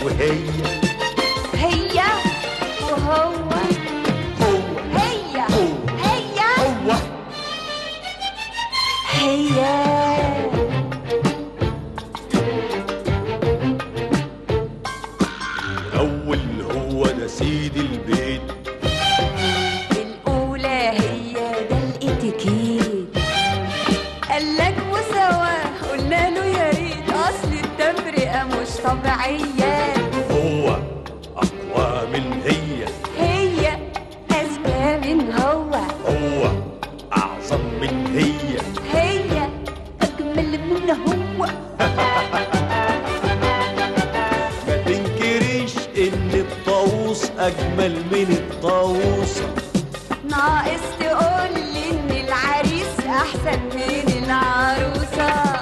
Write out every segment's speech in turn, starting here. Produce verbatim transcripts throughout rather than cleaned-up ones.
وهي هي وهو هو هي هو هي هو هي الأول هو ده سيد البيت، الأولى هي ده الاتيكيت، قالك مساواة قلنا له يا ريت، أصل التفرقة مش طبيعية. هو أقوى من هي، هي أذكى من هو، هو أعظم من هي، هي أجمل من هو. ما تنكريش إن الطاووس أجمل من الطاووسة، ناقص تقولي إن العريس أحسن من العروسة.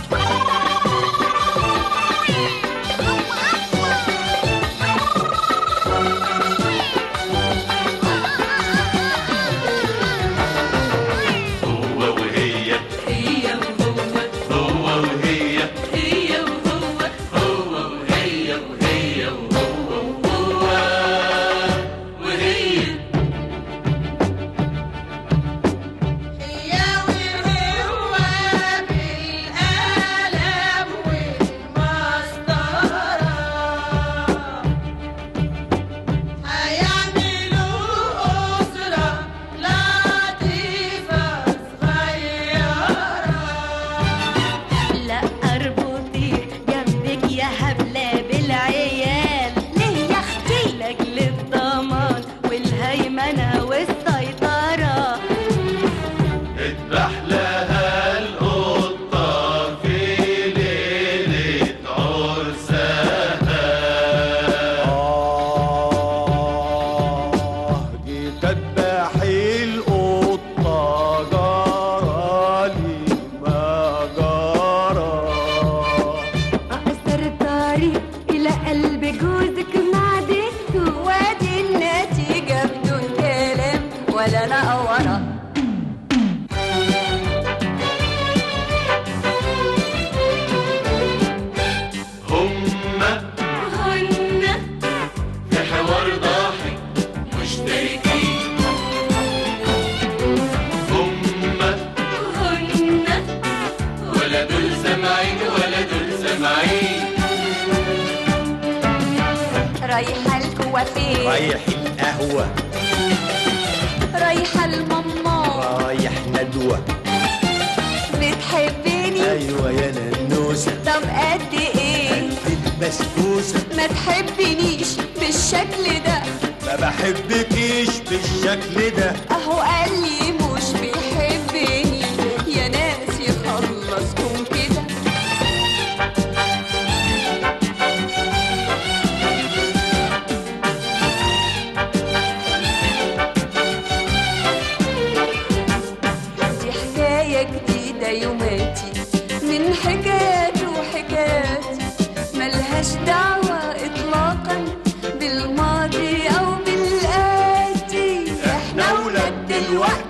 ولا نقورة. هما هن في حوار ضاحك مشتركين، هما هن ولا دول سامعين ولا دول سامعين. رايحة الكوافير، رايح القهوة، رايحة الماما، رايح ندوة. بتحبني؟ أيوة يا ننوسة. طب قد إيه؟ قد البسبوسة. ما تحبنيش بالشكل ده، ما بحبكيش بالشكل ده. أهو قال لي مش بيحبني، يا ناس يخلصكم كده. جديدة يوماتي من حكايات وحكاياتي، ملهاش دعوة إطلاقا بالماضي أو بالآتي. احنا ولاد دلوقتي